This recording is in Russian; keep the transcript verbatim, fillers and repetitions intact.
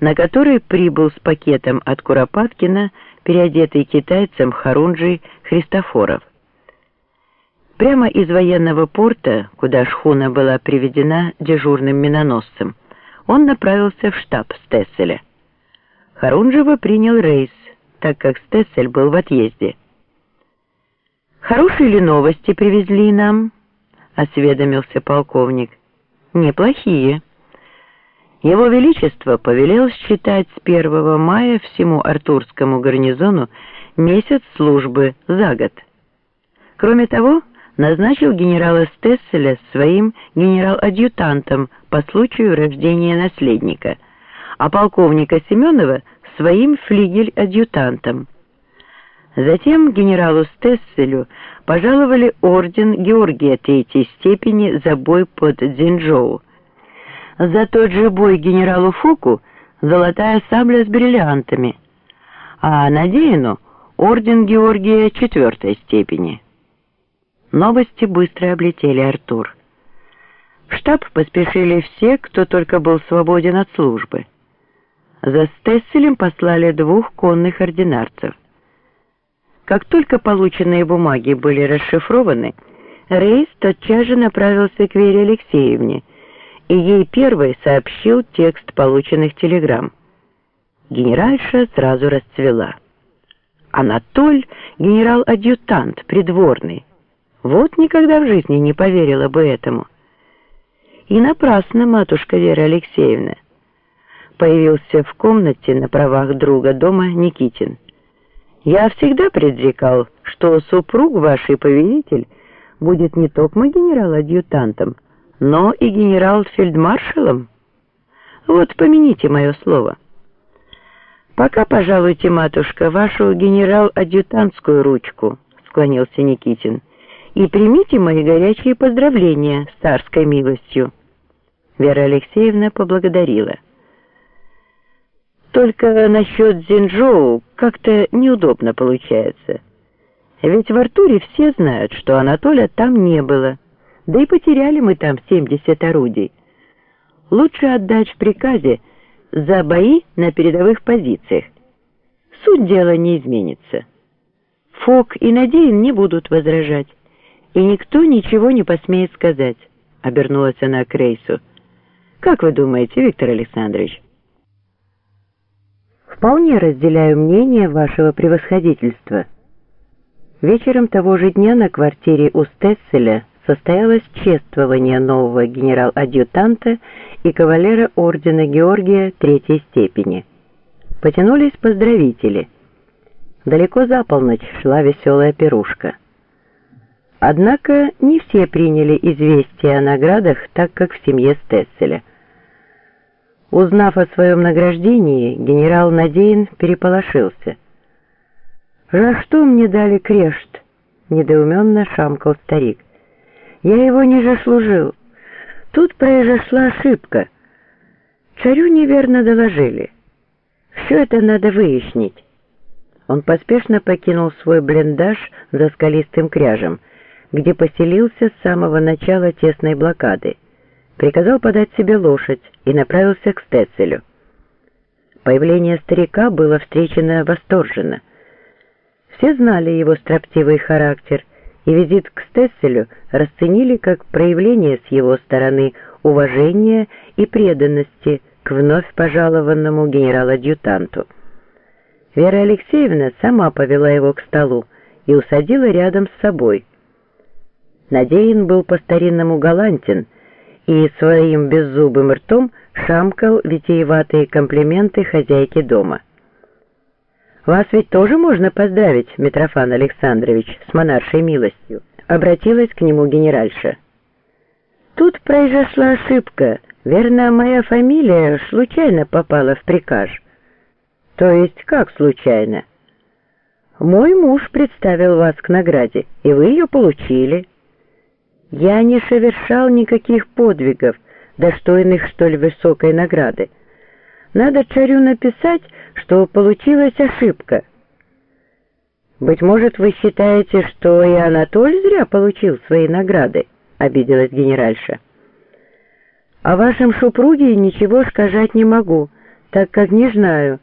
на который прибыл с пакетом от Куропаткина, переодетый китайцем Хорунжий Христофоров. Прямо из военного порта, куда шхуна была приведена дежурным миноносцем, он направился в штаб Стесселя. Хорунжева принял рейс, так как Стессель был в отъезде. «Хорошие ли новости привезли нам?» — осведомился полковник. «Неплохие. Его Величество повелел считать с первого мая всему Артурскому гарнизону месяц службы за год. Кроме того, назначил генерала Стесселя своим генерал-адъютантом по случаю рождения наследника, а полковника Семенова своим флигель-адъютантом. Затем генералу Стесселю пожаловали орден Георгия третьей степени за бой под Дзинчжоу. За тот же бой генералу Фоку золотая сабля с бриллиантами, а Надеину орден Георгия четвертой степени. Новости быстро облетели Артур. В штаб поспешили все, кто только был свободен от службы. За Стесселем послали двух конных ординарцев. Как только полученные бумаги были расшифрованы, рейс тотчас же направился к Вере Алексеевне, и ей первой сообщил текст полученных телеграмм. Генеральша сразу расцвела. Анатоль — генерал-адъютант, придворный. Вот никогда в жизни не поверила бы этому. И напрасно, матушка Вера Алексеевна. Появился в комнате на правах друга дома Никитин. Я всегда предрекал, что супруг вашей повелитель будет не только генерал-адъютантом, но и генерал-фельдмаршалом. Вот помяните мое слово. Пока пожалуйте, матушка, вашу генерал-адъютантскую ручку, склонился Никитин, и примите мои горячие поздравления с царской милостью. Вера Алексеевна поблагодарила. Только насчет Дзинчжоу как-то неудобно получается. Ведь в Артуре все знают, что Анатолия там не было. Да и потеряли мы там семьдесят орудий. Лучше отдать в приказе за бои на передовых позициях. Суть дела не изменится. Фок и Надеин не будут возражать, и никто ничего не посмеет сказать, — обернулась она к рейсу. Как вы думаете, Виктор Александрович? Вполне разделяю мнение вашего превосходительства. Вечером того же дня на квартире у Стесселя состоялось чествование нового генерал-адъютанта и кавалера ордена Георгия третьей степени. Потянулись поздравители. Далеко за полночь шла веселая пирушка. Однако не все приняли известие о наградах так, как в семье Стесселя. Узнав о своем награждении, генерал Надеин переполошился. «За что мне дали крешт?» — недоуменно шамкал старик. «Я его не заслужил. Тут произошла ошибка. Царю неверно доложили. Все это надо выяснить». Он поспешно покинул свой блиндаж за скалистым кряжем, где поселился с самого начала тесной блокады. Приказал подать себе лошадь и направился к Стесселю. Появление старика было встречено восторженно. Все знали его строптивый характер, и визит к Стесселю расценили как проявление с его стороны уважения и преданности к вновь пожалованному генерал-адъютанту. Вера Алексеевна сама повела его к столу и усадила рядом с собой. Надеин был по-старинному галантен и своим беззубым ртом шамкал витиеватые комплименты хозяйки дома. «Вас ведь тоже можно поздравить, Митрофан Александрович, с монаршей милостью», — обратилась к нему генеральша. «Тут произошла ошибка. Верно, моя фамилия случайно попала в приказ». «То есть как случайно?» «Мой муж представил вас к награде, и вы ее получили». «Я не совершал никаких подвигов, достойных столь высокой награды. Надо царю написать, что получилась ошибка». «Быть может, вы считаете, что и Анатоль зря получил свои награды?» — обиделась генеральша. «О вашем супруге ничего сказать не могу, так как не знаю,